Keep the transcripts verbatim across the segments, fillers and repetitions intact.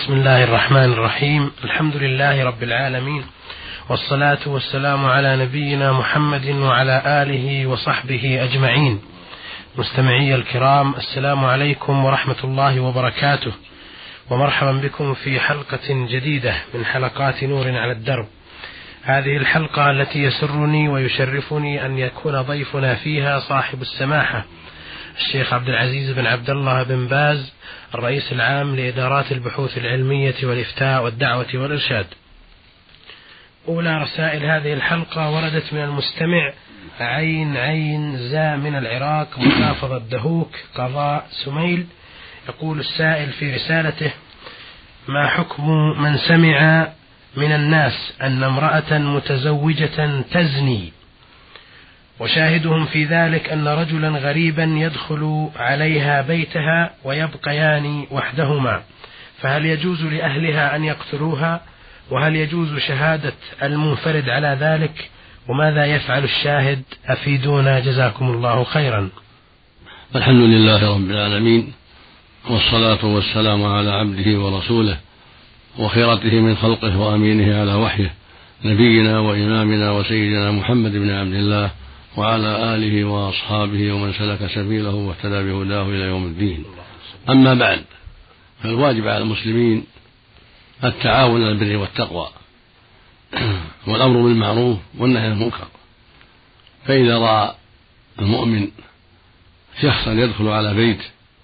بسم الله الرحمن الرحيم. الحمد لله رب العالمين، والصلاة والسلام على نبينا محمد وعلى آله وصحبه أجمعين. مستمعي الكرام، السلام عليكم ورحمة الله وبركاته، ومرحبا بكم في حلقة جديدة من حلقات نور على الدرب. هذه الحلقة التي يسرني ويشرفني أن يكون ضيفنا فيها صاحب السماحة الشيخ عبد العزيز بن عبد الله بن باز، الرئيس العام لإدارات البحوث العلمية والإفتاء والدعوة والإرشاد. أولى رسائل هذه الحلقة وردت من المستمع عين عين زا من العراق، محافظة دهوك، قضاء سميل. يقول السائل في رسالته: ما حكم من سمع من الناس أن امرأة متزوجة تزني، وشاهدهم في ذلك أن رجلا غريبا يدخل عليها بيتها ويبقيان وحدهما، فهل يجوز لأهلها أن يقتلوها؟ وهل يجوز شهادة المنفرد على ذلك؟ وماذا يفعل الشاهد؟ أفيدونا جزاكم الله خيرا. الحمد لله رب العالمين، والصلاة والسلام على عبده ورسوله وخيرته من خلقه وأمينه على وحيه، نبينا وإمامنا وسيدنا محمد بن عبد الله وعلى آله وأصحابه ومن سلك سبيله واهتدى بهداه إلى يوم الدين. أما بعد، فالواجب على المسلمين التعاون على البر والتقوى والأمر بالمعروف والنهي عن المنكر. فإذا رأى المؤمن شخصا يدخل على بيت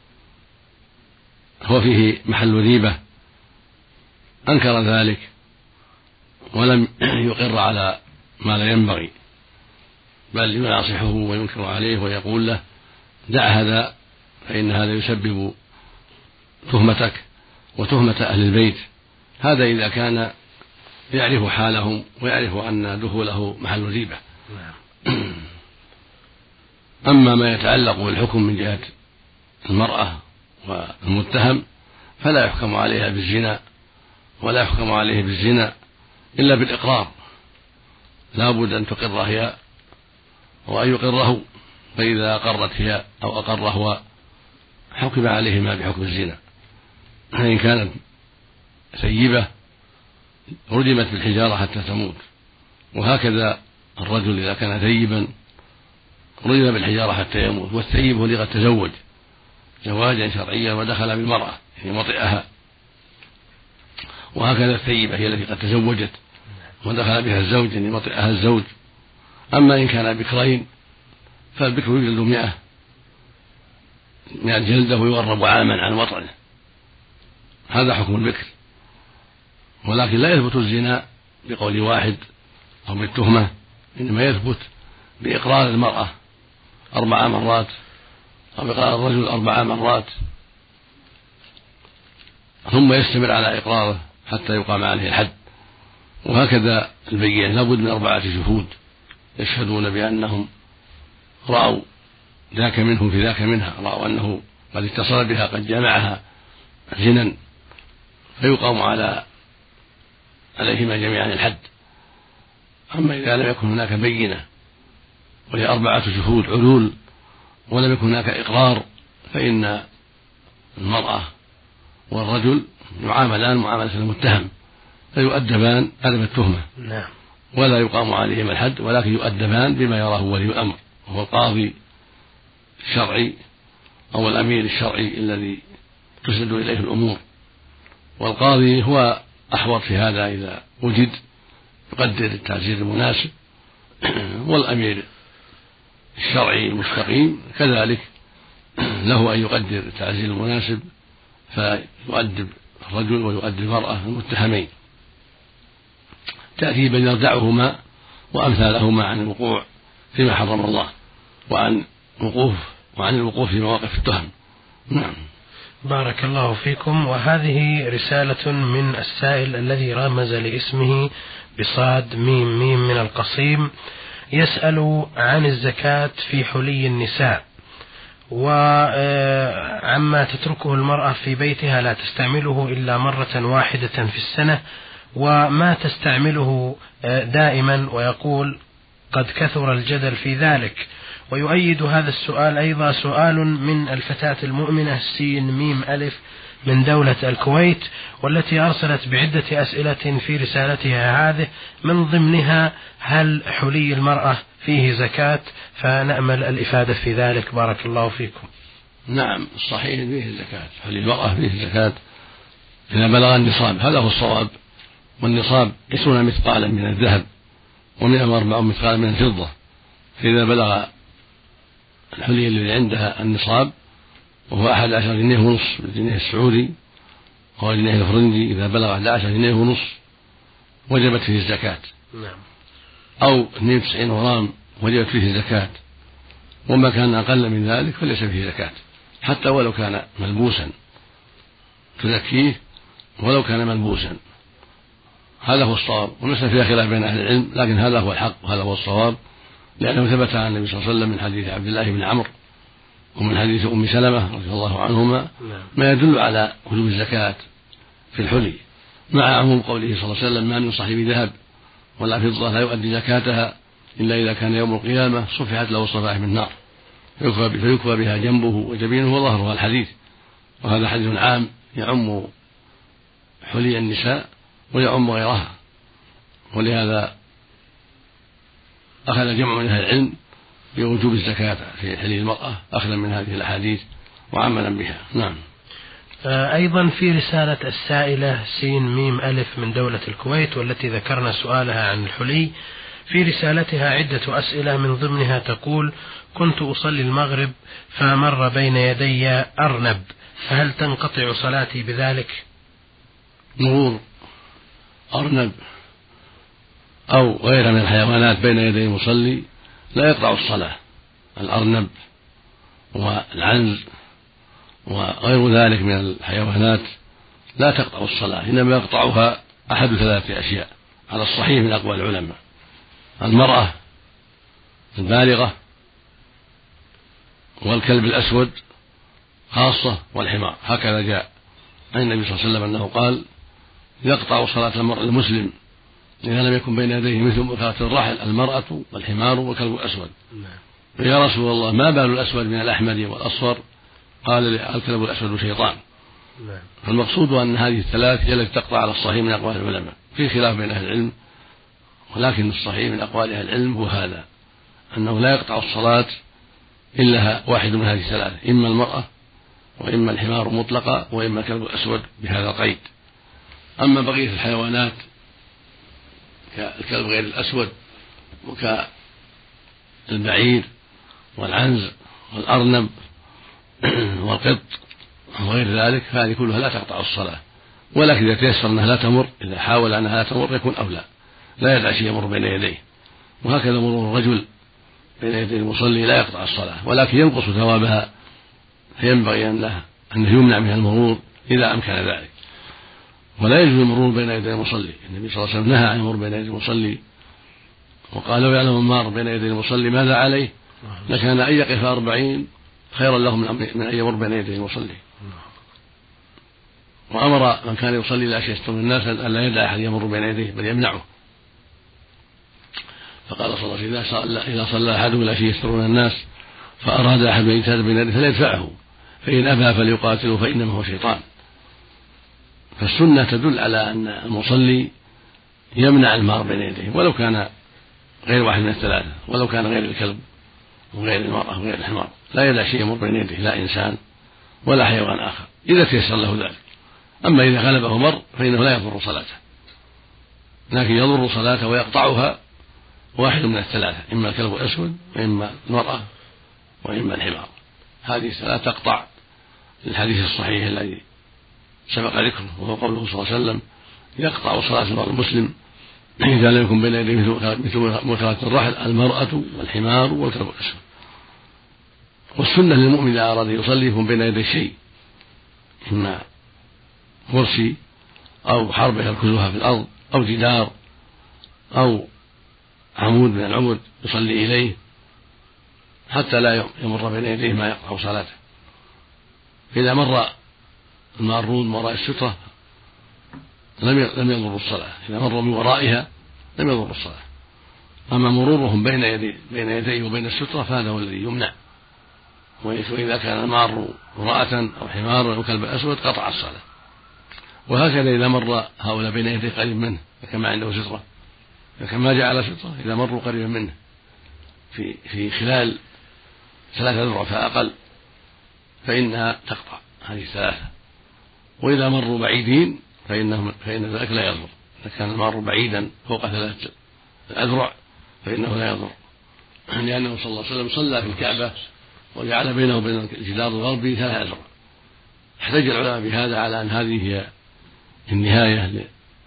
هو فيه محل ريبة أنكر ذلك ولم يقر على ما لا ينبغي، بل يناصحه وينكر عليه ويقول له: دع هذا، فإن هذا يسبب تهمتك وتهمة أهل البيت. هذا إذا كان يعرف حالهم ويعرف أن دخوله محل ريبة. أما ما يتعلق بالحكم من جهة المرأة والمتهم فلا يحكم عليها بالزنا، ولا يحكم عليه بالزنا إلا بالإقرار، لا بد أن تقر هي وأن يقره، فإذا أقرت هي أو أقر هو حكم عليهما بحكم الزنا. فإن كانت سيبة رجمت بالحجارة حتى تموت، وهكذا الرجل إذا كان ثيبا رجم بالحجارة حتى يموت. والثيب هو اللي قد تزوج زواجا شرعيا ودخل بالمرأة يعني وطئها، وهكذا الثيبة هي التي قد تزوجت ودخل بها الزوج يعني وطئها الزوج. أما إن كان بكرين فالبكر يجلد مئة مئة جلدة ويغرب عاما عن وطنه، هذا حكم البكر. ولكن لا يثبت الزنا بقول واحد أو بالتهمة، إنما يثبت بإقرار المرأة أربع مرات أو بإقرار الرجل أربع مرات، ثم يستمر على إقراره حتى يقام عليه الحد. وهكذا البينة لابد من أربعة شهود يشهدون بأنهم رأوا ذاك منه في ذاك منها، رأوا أنه قد اتصل بها قد جمعها زنا، فيقام على عليهما جميعا الحد. أما إذا لم يكن هناك بينة وهي أربعة شهود علول ولم يكن هناك إقرار، فإن المرأة والرجل يعاملان معاملة المتهم، فيؤدبان أدب التهمة ولا يقام عليهما الحد، ولكن يؤدبان بما يراه ولي الأمر، وهو القاضي الشرعي أو الأمير الشرعي الذي تسند إليه الأمور. والقاضي هو أحوط في هذا إذا وجد، يقدر التعزير المناسب، والأمير الشرعي المستقيم كذلك له أن يقدر التعزير المناسب فيؤدب الرجل ويؤدب المرأة المتهمين تأديبا يردعهما وأمثالهما عن الوقوع فيما حرم الله وعن وقوف وعن الوقوف في مواقف التهم. نعم. بارك الله فيكم. وهذه رسالة من السائل الذي رمز لاسمه بصاد ميم ميم من القصيم، يسأل عن الزكاة في حلي النساء وعما تتركه المرأة في بيتها لا تستعمله إلا مرة واحدة في السنة، وما تستعمله دائما، ويقول قد كثر الجدل في ذلك. ويؤيد هذا السؤال أيضا سؤال من الفتاة المؤمنة سين ميم ألف من دولة الكويت، والتي أرسلت بعدة أسئلة في رسالتها هذه، من ضمنها هل حلي المرأة فيه زكاة؟ فنأمل الإفادة في ذلك، بارك الله فيكم. نعم، الصحيح فيه الزكاة، حلي المرأة فيه الزكاة إذا بلغ النصاب، هذا هو الصواب. والنصاب عشرون مثقالا من الذهب ومئة وأربعون مثقالا من الفضة، فإذا بلغ الحلي الذي عندها النصاب وهو أحد عشر جنيه ونصف بالجنيه السعودي وهو الجنيه الفرنجي، إذا بلغ أحد عشر جنيه ونصف وجبت فيه الزكاة. نعم. أو اثنين وتسعين غرام وجبت فيه الزكاة، وما كان أقل من ذلك فليس فيه زكاة، حتى ولو كان ملبوسا تزكيه ولو كان ملبوسا. هذا هو الصواب، وليس فيها خلاف بين أهل العلم، لكن هذا هو الحق وهذا هو الصواب، لأنه ثبت عن النبي صلى الله عليه وسلم من حديث عبد الله بن عمرو ومن حديث أم سلمة رضي الله عنهما ما يدل على وجوب الزكاة في الحلي، مع عموم قوله صلى الله عليه وسلم: ما من صاحب ذهب ولا فضة لا يؤدي زكاتها إلا إذا كان يوم القيامة صفحت له صفائح من نار فيكفى بها جنبه وجبينه وظهرها الحديث. وهذا حديث عام يعم حلي النساء ويعم غيرها، ولهذا أخذ جمع من أهل العلم بوجوب الزكاة في حلي المرأة أخذا من هذه الأحاديث وعملا بها. نعم. أيضا في رسالة السائلة سين ميم ألف من دولة الكويت، والتي ذكرنا سؤالها عن الحلي، في رسالتها عدة أسئلة، من ضمنها تقول: كنت أصلي المغرب فمر بين يدي أرنب، فهل تنقطع صلاتي بذلك؟ مرور أرنب أو غيرها من الحيوانات بين يدي المصلي لا يقطع الصلاة. الأرنب والعنز وغير ذلك من الحيوانات لا تقطع الصلاة، إنما يقطعها أحد ثلاثة أشياء على الصحيح من أقوال العلماء: المرأة البالغة، والكلب الأسود خاصة، والحمار. هكذا جاء عن النبي صلى الله عليه وسلم أنه قال: يقطع صلاة المرء المسلم إذا لم يكن بين يديه مثل مكافأة الرحل المرأة والحمار والكلب الأسود. يا رسول الله، ما بال الأسود من الأحمر والأصفر؟ قال: الكلب الأسود شيطان. فالمقصود أن هذه الثلاث هي التي تقطع على الصحيح من أقوال العلماء، في خلاف بين أهل العلم، ولكن الصحيح من أقوال أهل العلم هو هذا، أنه لا يقطع الصلاة إلا واحد من هذه الثلاث: إما المرأة، وإما الحمار مطلقا، وإما الكلب الأسود بهذا القيد. أما بقية الحيوانات كالكلب غير الأسود وكالبعير والعنز والأرنب والقط وغير ذلك، فهذه كلها لا تقطع الصلاة، ولكن إذا تيسر أنها لا تمر، إذا حاول أنها لا تمر يكون أولى، لا يدع شيء يمر بين يديه. وهكذا مرور الرجل بين يدي المصلي لا يقطع الصلاة، ولكن ينقص ثوابها، فينبغي أن له أن يمنع من المرور إذا أمكن ذلك. ولا يجوز المرور بين يدي المصلي، النبي صلى الله عليه وسلم نهى عن المرور بين يدي المصلي، وقال: لو يعلم المار بين يدي المصلي ماذا عليه لكان أن يقف أربعين خيرا له من أن يمر بين يدي المصلي. وأمر من كان يصلي لا يستر الناس أن لا يدع أحد يمر بين يديه بل يمنعه، فقال صلى الله عليه وسلم: إذا صلى أحدهم لا يسترون الناس فأراد أحد أن يجتاز بين يديه فليدفعه، فإن أبى فليقاتله فإنما هو شيطان. فالسنة تدل على أن المصلي يمنع المار بين يديه، ولو كان غير واحد من الثلاثة، ولو كان غير الكلب وغير المرأة وغير الحمار، لا يدع شيء يمر بين يديه، لا إنسان ولا حيوان آخر، إذا تيسر له ذلك. أما إذا غلبه مر فإنه لا يضر صلاته، لكن يضر صلاته ويقطعها واحد من الثلاثة: إما الكلب الأسود، وإما المرأة، وإما الحمار. هذه الثلاثة تقطع الحديث الصحيح الذي سبق ذكره، وهو قوله صلى الله عليه وسلم: يقطع صلاة المرء المسلم إذا لم يكن بين يديه مثل مكافأة الرحل المرأة والحمار والكلب الأسود. والسنة للمؤمن إذا أراد يصلي يكون بين يديه شيء، إما كرسي أو حربة يركزها في الأرض أو جدار أو عمود من العمود يصلي إليه، حتى لا يمر بين يديه ما يقطع صلاته. إذا مر المارون من وراء السترة لم يضر الصلاة، إذا مر من ورائها لم يضر الصلاة. أما مرورهم بين يديه بين يديه وبين السترة فهذا هو الذي يمنع، وإذا كان المار امرأة أو حمار أو كلب أسود قطع الصلاة. وهكذا إذا مر هؤلاء بين يديه قريب منه فكما عنده سترة فكما جعل سترة إذا مروا قريبا منه في في خلال ثلاثة ذرع فأقل فإنها تقطع هذه الثلاثة. وإذا مروا بعيدين فإنهم فإن ذلك لا يضر. إذا كان المار بعيدا فوق ثلاثة أذرع فإنه لا يضر، لأنه صلى الله عليه وسلم صلى في الكعبة وجعل بينه وبين الجدار الغربي ثلاثة أذرع. احتج العلماء بهذا على أن هذه هي النهاية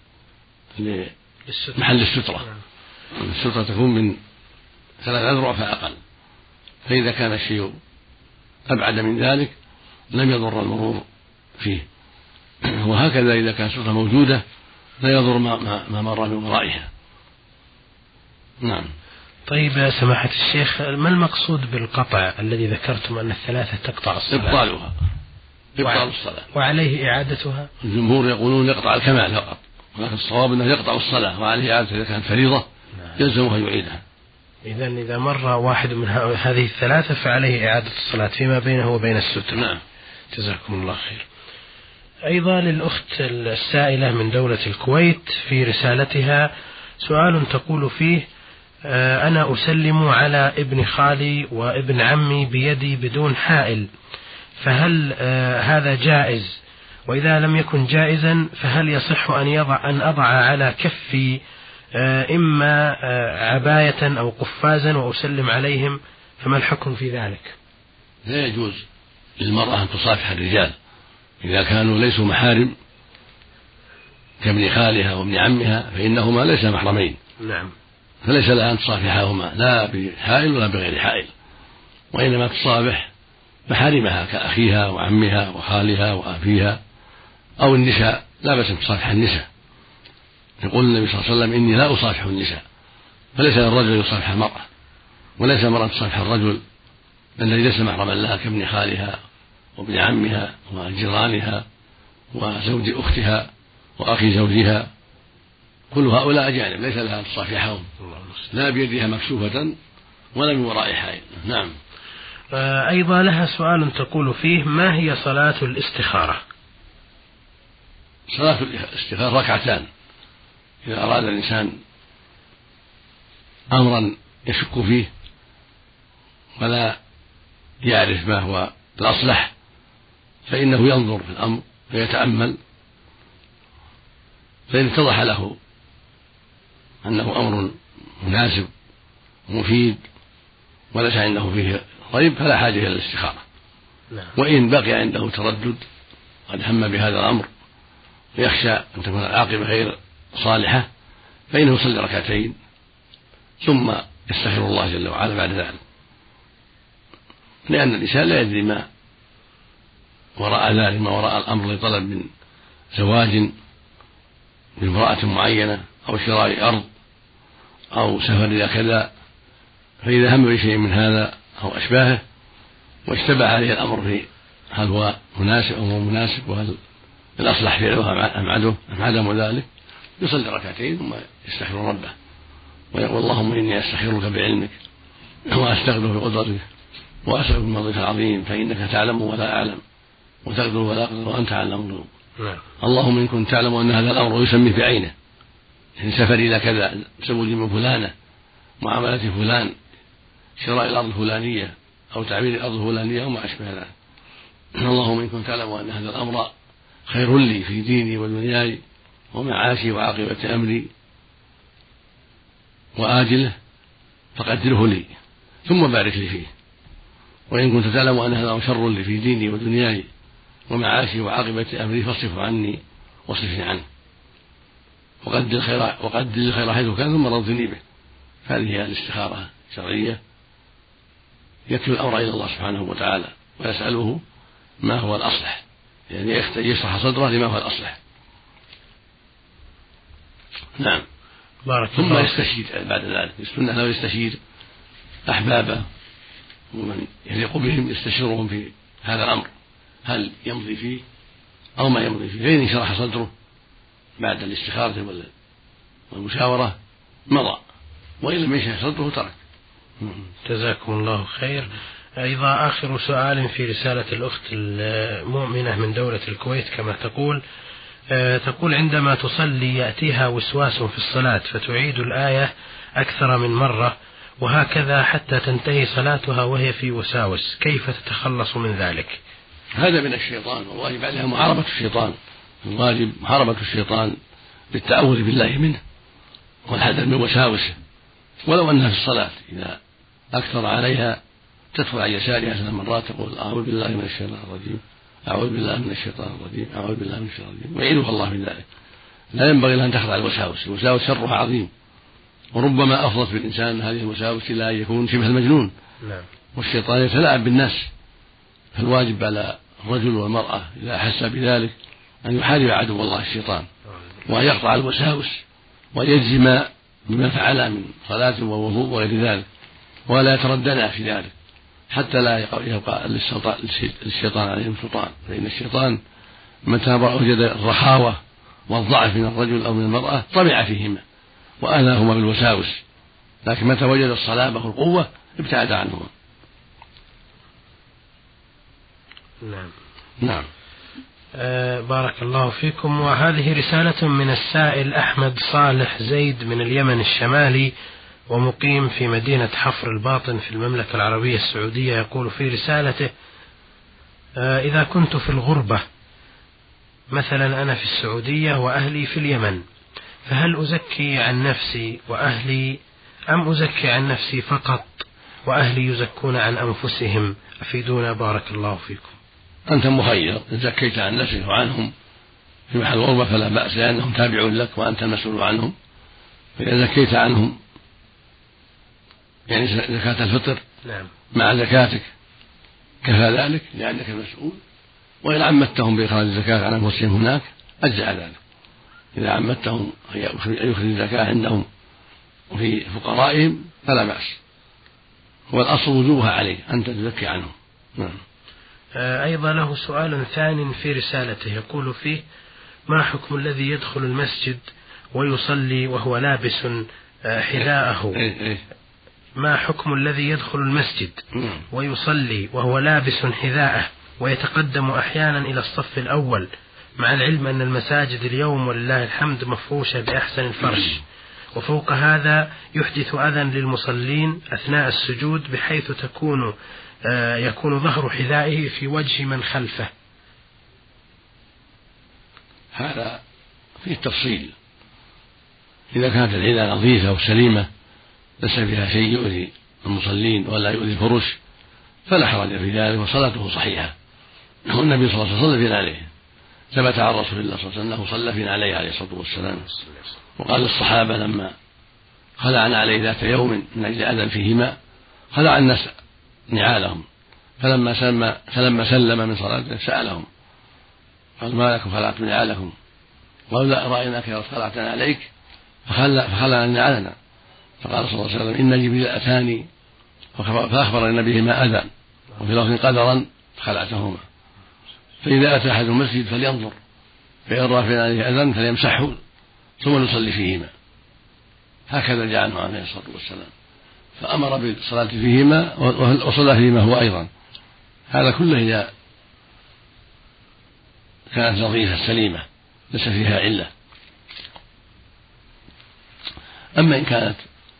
لمحل السترة. السترة تكون من ثلاثة أذرع فأقل، فإذا كان الشيء أبعد من ذلك لم يضر المرور فيه. وهكذا إذا كانت السترة موجودة لا يضر ما, ما مر من ورائها. نعم. طيب يا سماحة الشيخ، ما المقصود بالقطع الذي ذكرتم أن الثلاثة تقطع الصلاة؟ إبطالها، إبطال الصلاة، وعليه إعادتها. الجمهور يقولون يقطع الكمال فقط، ولكن الصواب أنه يقطع الصلاة وعليه إعادة إذا كانت فريضة يلزمها يعيدها. إذا إذا مر واحد من هذه الثلاثة فعليه إعادة الصلاة فيما بينه وبين الستر. نعم. جزاكم الله خير. أيضا للأخت السائلة من دولة الكويت في رسالتها سؤال تقول فيه: أنا أسلم على ابن خالي وابن عمي بيدي بدون حائل، فهل هذا جائز؟ وإذا لم يكن جائزا فهل يصح أن يضع أن أضع على كفي إما عباية أو قفازا وأسلم عليهم؟ فما الحكم في ذلك؟ لا يجوز للمرأة أن تصافح الرجال إذا كانوا ليسوا محارم كابن خالها وابن عمها، فإنهما ليس محرمين. نعم. فليس لها أن تصافحهما لا بحائل ولا بغير حائل، وإنما تصافح محارمها كأخيها وعمها وخالها وأبيها أو النساء، لا بأس أن تصافح النساء. يقول النبي صلى الله عليه وسلم: إني لا أصافح النساء. فليس للرجل يصافح المرأة، وليس المرأة تصافح الرجل الذي ليس محرما لها كابن خالها وابن عمها وجيرانها وزوج أختها وأخي زوجها، كل هؤلاء أجانب ليس لها أن تصافحهم لا بيدها مكشوفة ولا من وراء حائل. نعم. أيضا لها سؤال تقول فيه: ما هي صلاة الاستخارة؟ صلاة الاستخارة ركعتان. إذا أراد الإنسان أمرا يشك فيه ولا يعرف ما هو الأصلح فإنه ينظر في الأمر ويتأمل، فإن اتضح له أنه أمر مناسب ومفيد وليس عنده فيه ريب فلا حاجة إلى الاستخارة. وإن بقي عنده تردد قد هم بهذا الأمر ويخشى أن تكون العاقبة غير صالحة فإنه يصلي ركعتين ثم يستغفر الله جل وعلا بعد ذلك، لأن الإنسان لا يدري ما وراء ذلك، ما وراء الأمر لطلب من زواج بامرأة معينة أو شراء أرض أو سفر إلى كذا، فإذا هم بشيء من هذا أو أشباهه واشتبه عليه الأمر في هل هو مناسب أو هو مناسب وهل الأصلح فعله أم عدمه أم عدم ذلك، يصلي ركعتين ثم يستغفر ربه ويقول: اللهم إني أستخيرك بعلمك وأستغفرك بقدرتك وأسألك من فضلك العظيم فإنك تعلم ولا أعلم وتقدر ولا أقدر وأنت علام الغيوب. اللهم إن كنت تعلم أن هذا الأمر يسميه بعينه، إن سفر إلى كذا زوجي من فلانة معاملة فلان شراء الأرض الفلانية أو تعبير الأرض الفلانية وما أشبه ذلك، اللهم إن كنت تعلم أن هذا الأمر خير لي في ديني ودنياي ومعاشي وعاقبة أمري وآجله فقدره لي ثم بارك لي فيه، وإن كنت تعلم أن هذا شر لي في ديني ودنياي ومعاشي وعاقبة أمري فاصرف عني واصرفني عنه وقدر الخير وقدر الخير حيث كان ثم رضني به. هذه هي الاستخارة الشرعية، يكل الأمر إلى الله سبحانه وتعالى ويسأله ما هو الأصلح، يعني يشرح صدره لما هو الأصلح. نعم. بارك ثم الله. يستشير بعد ذلك، السنة لو يستشير أحبابه ومن يليق بهم يستشيرهم في هذا الأمر هل يمضي فيه أو ما يمضي فيه، فإن شرح صدره بعد الاستخارة والمشاورة مضى، وإن لم يشرح صدره ترك. جزاكم الله خير. أيضا آخر سؤال في رسالة الأخت المؤمنة من دولة الكويت كما تقول تقول عندما تصلي يأتيها وسواس في الصلاة فتعيد الآية أكثر من مرة وهكذا حتى تنتهي صلاتها وهي في وساوس، كيف تتخلص من ذلك؟ هذا من الشيطان، والواجب عليها محاربة الشيطان، الواجب محاربة الشيطان بالتعوذ بالله منه والحذر من وساوسه، ولو أنها في الصلاة إذا أكثر عليها تدخل عن يسارها ثلاث مرات تقول أعوذ بالله من الشيطان الرجيم، أعوذ بالله من الشيطان الرجيم، أعوذ بالله من الشيطان الرجيم، ويعيذها الله من ذلك. لا ينبغي لها أن تخضع الوساوس، الوساوس شرها عظيم، وربما أفضت بالإنسان هذه الوساوس إلى أن يكون شبه المجنون. نعم. والشيطان يتلاعب بالناس، فالواجب على الرجل والمرأة إذا أحس بذلك أن يحارب عدو الله الشيطان، وأن يقطع الوساوس وأن يجزم بما فعل من صلاة ووضوء وغير ذلك، ولا يتردد في ذلك حتى لا يبقى للشيطان عليهم سلطان، فإن الشيطان متى وجد الرخاوة والضعف من الرجل أو من المرأة طمع فيهما وآذاهما بالوساوس، لكن متى وجد الصلابة والقوة ابتعد عنهما. نعم. نعم. آه بارك الله فيكم. وهذه رسالة من السائل أحمد صالح زيد من اليمن الشمالي ومقيم في مدينة حفر الباطن في المملكة العربية السعودية. يقول في رسالته آه إذا كنت في الغربة، مثلا أنا في السعودية وأهلي في اليمن، فهل أزكي عن نفسي وأهلي أم أزكي عن نفسي فقط وأهلي يزكون عن أنفسهم؟ أفيدونا بارك الله فيكم. أنت مخير، إن زكيت عن نفسك وعنهم في محل الغربة فلا بأس، لأنهم تابعون لك وأنت المسؤول عنهم. فإذا زكيت عنهم يعني زكاة الفطر نعم. مع زكاتك كفى ذلك لأنك المسؤول، وإن عمدتهم بإخراج الزكاة عن أنفسهم هناك أجزأ ذلك. إذا عمدتهم أن يخرج الزكاة عندهم وفي فقرائهم فلا بأس، والأصل وجوبها عليه أنت تزكي عنهم. نعم. أيضا له سؤال ثاني في رسالته يقول فيه ما حكم الذي يدخل المسجد ويصلي وهو لابس حذاءه؟ ما حكم الذي يدخل المسجد ويصلي وهو لابس حذاءه ويتقدم أحيانا إلى الصف الأول، مع العلم أن المساجد اليوم ولله الحمد مفروشة بأحسن الفرش، وفوق هذا يحدث أذى للمصلين أثناء السجود بحيث تكون يكون ظهر حذائه في وجه من خلفه؟ هذا فيه تفصيل. إذا كانت الحذاء نظيفة وسليمة ليس فيها شيء يؤذي المصلين ولا يؤذي الفرش فلا حرج في ذلك وصلاته صحيحة. والنبي صلى الله عليه وسلم صلى في نعليه، ثبت عن رسول الله صلى الله عليه وسلم أنه صلى في نعليه عليه الصلاة والسلام. وقال للصحابة لما خلعنا عليه ذات يوم من أجل أذى فيهما خلع الناس نعالهم، فلما سلم, فلما سلم من صلاته سألهم قال ما لكم خلعتم نعالكم؟ قالوا لا رأيناك يا رسول خلعتنا عليك فخلعنا نعالنا. فقال صلى الله عليه وسلم إن جبريل أتاني فأخبرني بهما أذى وفي لفظ قدرا فخلعتهما، فإذا أتى أحد المسجد فلينظر فإن رأى في عليه أذى فليمسحه ثم يصلي فيهما. هكذا جاء عنه عليه الصلاة والسلام، فأمر بالصلاة فيهما وصلى فيهما هو أيضا. هذا كله إذا كانت نظيفة سليمة ليس فيها علة. أما إن كانت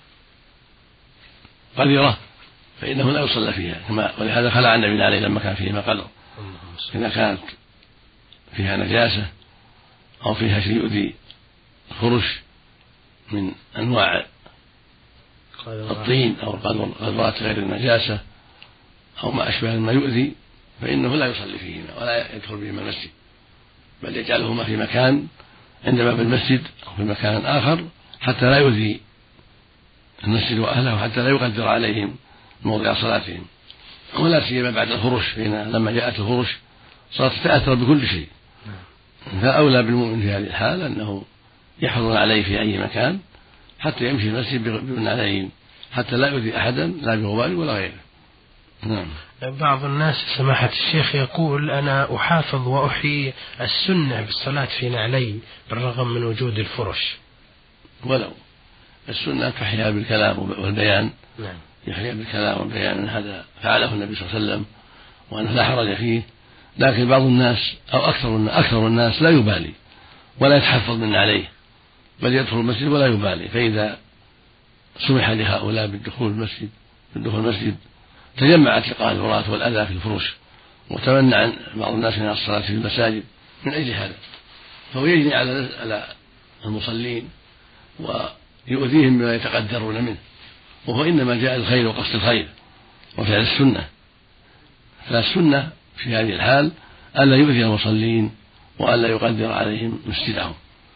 قذرة فإنه لا يصلى فيها، كما ولهذا خلع النبي عليه لما كان فيهما قدر. إذا كانت فيها نجاسة أو فيها شيء يؤذي الفرش من أنواع الطين أو القذرات غير النجاسة أو ما أشبه ما يؤذي فإنه لا يصلي فيهما ولا يدخل بهما المسجد، بل يجعلهما في مكان عند باب المسجد أو في مكان آخر حتى لا يؤذي المسجد وأهله، حتى لا يقدر عليهم موضع صلاتهم. ولا سيما بعد الفرش، فإن لما جاءت الفرش صارت تتأثر بكل شيء، فأولى بالمؤمن في هذه الحالة أنه يحرص عليه في أي مكان حتى يمشي المسجد بالنعلين حتى لا يؤذي أحدا لا بغبار ولا غيره. نعم. بعض الناس سماحة الشيخ يقول أنا أحافظ وأحيي السنة بالصلاة في نعلي بالرغم من وجود الفرش. ولو السنة تحيا بالكلام والبيان. نعم. يحيى بالكلام وبيان أن هذا فعله النبي صلى الله عليه وسلم وأنه لا حرج فيه. لكن بعض الناس أو أكثر أكثر الناس لا يبالي ولا يتحفظ من عليه، بل يدخل المسجد ولا يبالي. فإذا سمح لهؤلاء بالدخول المسجد بالدخول المسجد تجمعت لقاء العراة والأذى في الفروش، وتمنع بعض الناس من الصلاة في المساجد من أجل هذا، فهو يجني على على المصلين ويؤذيهم بما يتقدرون منه، وهو إنما جاء الخير وقصد الخير وفعل السنة. فالسنة في هذه الحال ألا يؤذي المصلين وألا يقدر عليهم مسجدهم.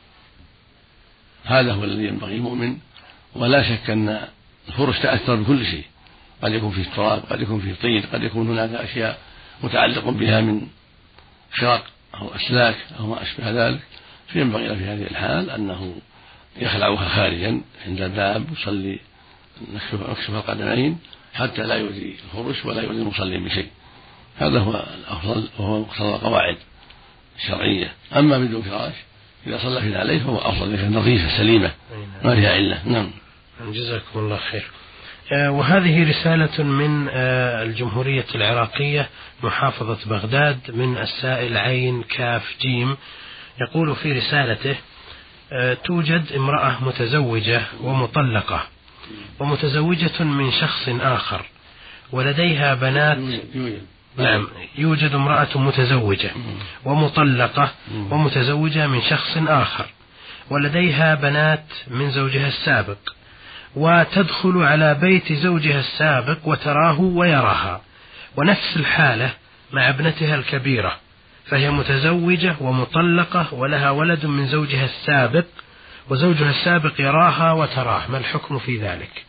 هذا هو الذي ينبغي المؤمن. ولا شك أن الفرش تأثر بكل شيء، قد يكون فيه تراب، قد يكون فيه طين، قد يكون هناك أشياء متعلق بها من خرق أو أسلاك أو ما أشبه ذلك، فينبغي في هذه الحال أنه يخلعها خارجا عند الباب، يصلي مكشوف القدمين حتى لا يؤذي الفرش ولا يؤذي المصلين بشيء. هذا هو الأفضل وهو مقتضى القواعد الشرعية. أما بدون فراش إذا صلى في عليه فهو أفضل، لكن نظيفة سليمة ما فيها علة. نعم. جزاكم الله خير. وهذه رسالة من الجمهورية العراقية محافظة بغداد من السائل عين كاف جيم، يقول في رسالته: توجد امرأة متزوجة ومطلقة ومتزوجة من شخص آخر ولديها بنات. نعم، يوجد امرأة متزوجة ومطلقة ومتزوجة من شخص آخر ولديها بنات من زوجها السابق، وتدخل على بيت زوجها السابق وتراه ويراها، ونفس الحالة مع ابنتها الكبيرة، فهي متزوجة ومطلقة ولها ولد من زوجها السابق وزوجها السابق يراها وتراه، ما الحكم في ذلك؟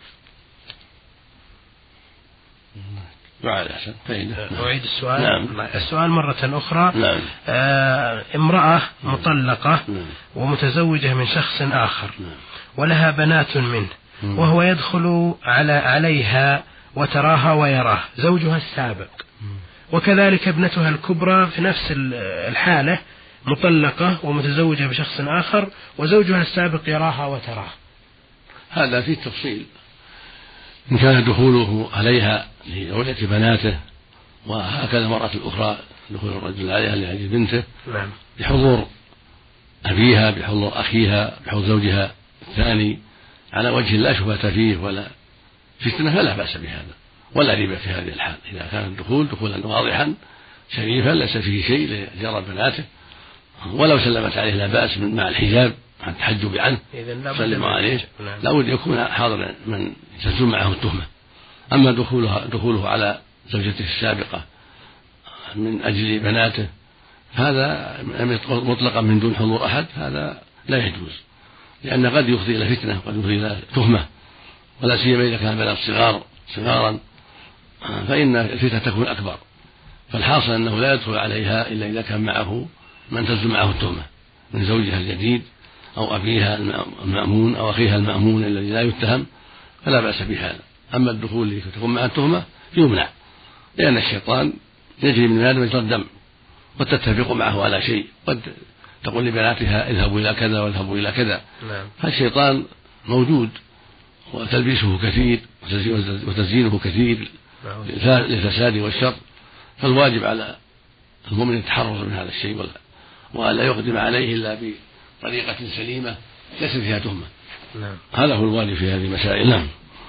أعيد السؤال. نعم. السؤال مرة أخرى. نعم. آه امرأة مطلقة نعم. ومتزوجة من شخص آخر نعم. ولها بنات منه نعم. وهو يدخل على عليها وتراها ويراه زوجها السابق نعم. وكذلك ابنتها الكبرى في نفس الحالة مطلقة ومتزوجة بشخص آخر وزوجها السابق يراها وتراه. هذا فيه تفصيل. إن كان دخوله عليها لزوجة بناته وهكذا المرأة الأخرى دخول الرجل عليها لأجل بنته نعم. بحضور أبيها بحضور أخيها بحضور زوجها الثاني على وجه لا شبهة فيه ولا فتنة فلا بأس بهذا ولا ريبة في هذه الحال. إذا كان الدخول دخولا واضحا شريفا ليس فيه شيء لجرى بناته ولو سلمت عليه لا بأس من مع الحجاب عن التحجب عنه سلم عليه لا بد يكون حاضرا من تزول معه التهمة. أما دخولها دخوله على زوجته السابقة من أجل بناته هذا مطلقا من دون حضور أحد هذا لا يجوز، لأن قد يفضي إلى فتنة وقد يفضي إلى تهمة، ولا سيما إذا كان بنات صغار صغارا فإن الفتنة تكون أكبر. فالحاصل أنه لا يدخل عليها إلا إذا كان معه من تزول معه التهمة من زوجها الجديد أو أبيها المأمون أو أخيها المأمون الذي لا يتهم فلا بأس بهذا. أما الدخول اللي تكون معه التهمة يمنع، لأن الشيطان يجري من آدم مجرى الدم وتتفق معه على شيء، قد تقول لبناتها اذهبوا إلى كذا واذهبوا إلى كذا نعم. فالشيطان موجود وتلبيسه كثير وتزيينه كثير للفساد والشر، فالواجب على المؤمن التحرز من هذا الشيء ولا يقدم عليه إلا بطريقة سليمة ليس فيها تهمة. نعم. هذا هو الواجب في هذه المسائل. نعم.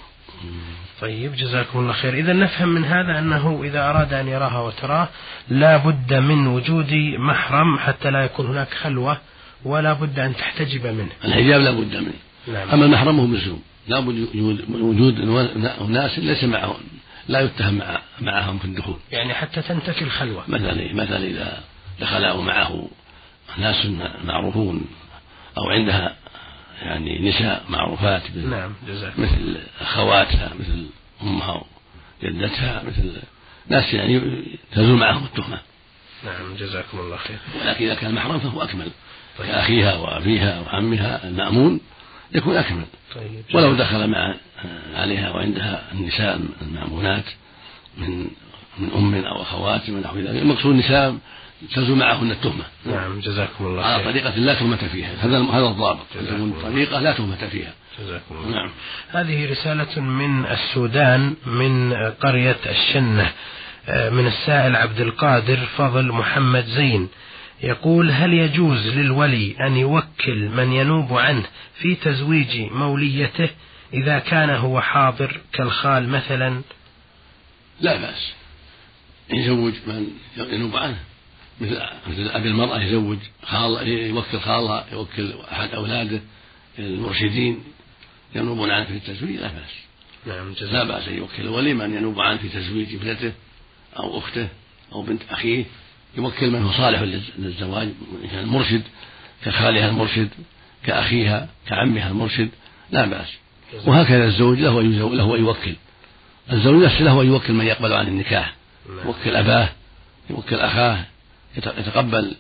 طيب جزاكم الله خير. إذا نفهم من هذا أنه إذا أراد أن يراها وتراه لا بد من وجود محرم حتى لا يكون هناك خلوة ولا بد أن تحتجب منه. الحجاب لا بد منه. نعم. أما المحرم هو ملزوم، لا بد من وجود ناس ليس معهم لا يتهم مع معهم في الدخول، يعني حتى تنتفي الخلوة. مثلا مثلا إذا دخلوا معه ناس معروفون أو عندها يعني نساء معروفات نعم. مثل أخواتها مثل أمها وجدتها مثل ناس يعني تزول معهم التهمة. نعم جزاكم الله خير. ولكن إذا كان محرم فهو أكمل، كأخيها وأبيها وعمها المأمون يكون أكمل. طيب. ولو دخل مع عليها وعندها النساء المأمونات من من أم أو أخوات من نحو ذلك. المقصود نساء تزول معهن التهمة. نعم جزاكم الله على خير. طريقة لا تهمة فيها، هذا هذا الضابط، تكون طريقة لا تهمة فيها. جزاكم الله. نعم. هذه رسالة من السودان من قرية الشنة من السائل عبد القادر فضل محمد زين، يقول: هل يجوز للولي أن يوكل من ينوب عنه في تزويج موليته إذا كان هو حاضر كالخال مثلا؟ لا بأس يزوج من ينوب عنه، مثل مثل أبي المرأة يزوج خال، يوكل خالها، يوكل أحد أولاده المرشدين ينوبون عنه في التزويج، لا بأس. نعم جزاك. لا بأس يوكل الولي من ينوب عنه في تزويج ابنته أو أخته أو بنت أخيه، يوكل من هو صالح للزواج، المرشد كخالها المرشد، كأخيها كعمها المرشد، لا بأس. وهكذا الزوج له له يوكل الزوج نفسه له يوكل من يقبل عن النكاح، يوكل أباه، يوكل أخاه، يتقبل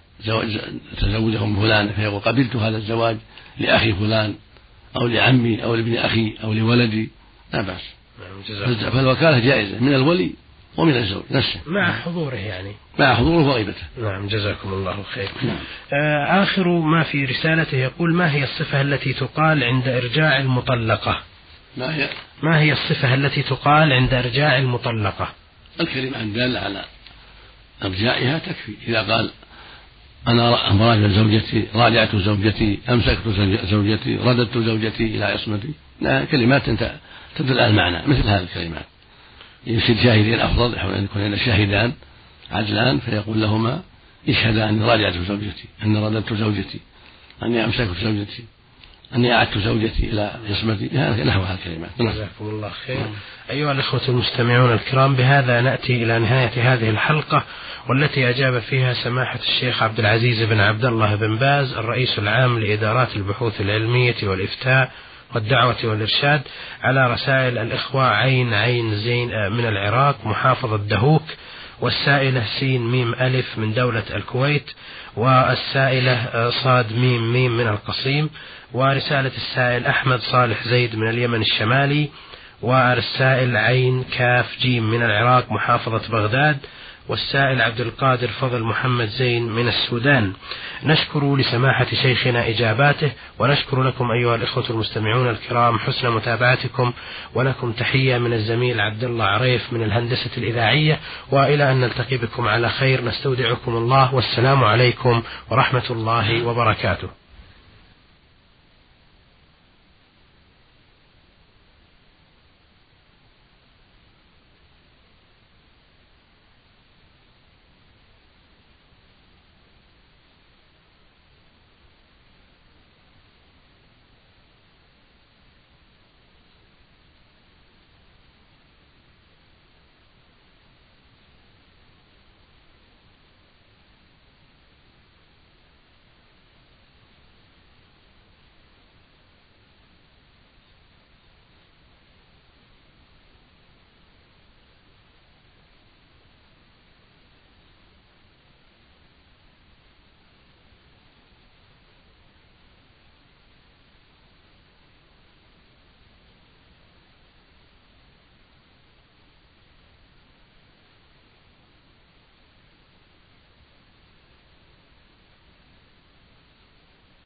تزوجهم فلان فيقول قبلت هذا الزواج لأخي فلان أو لعمي أو لابن أخي أو لولدي، لا بأس. فالوكالة جائزة من الولي ومن الزوج نفسه مع حضوره، يعني مع حضوره وغيبته. نعم جزاكم الله خير. آه آخر ما في رسالته يقول: ما هي الصفة التي تقال عند إرجاع المطلقة؟ ما هي ما هي الصفة التي تقال عند إرجاع المطلقة؟ الكلمة الدالة على إرجاعها تكفي. إذا قال أنا راجع زوجتي، راجعت زوجتي، أمسكت زوجتي، رددت زوجتي إلى عصمتي، كلمات تدل على المعنى مثل هذه الكلمات. يرسل شاهدين أفضل، يحاول أن يكون هنا شاهدان عدلان فيقول لهما اشهد أني راجعت زوجتي، أني رددت زوجتي، أني أمسكت زوجتي، أني أعدت زوجتي إلى عصمتي، نحو هذه الكلمات. جزاكم الله خير. أيها الإخوة المستمعون الكرام، بهذا نأتي إلى نهاية هذه الحلقة، والتي أجاب فيها سماحة الشيخ عبد العزيز بن عبد الله بن باز الرئيس العام لإدارات البحوث العلمية والإفتاء والدعوة والإرشاد على رسائل الإخوة عين عين زين من العراق محافظة دهوك، والسائلة سين ميم ألف من دولة الكويت، والسائلة صاد ميم ميم من القصيم، ورسالة السائل أحمد صالح زيد من اليمن الشمالي، والسائل عين كاف جيم من العراق محافظة بغداد، والسائل عبد القادر فضل محمد زين من السودان. نشكر لسماحة شيخنا إجاباته، ونشكر لكم أيها الإخوة المستمعون الكرام حسن متابعتكم، ولكم تحية من الزميل عبد الله عريف من الهندسة الإذاعية، وإلى أن نلتقي بكم على خير نستودعكم الله، والسلام عليكم ورحمة الله وبركاته.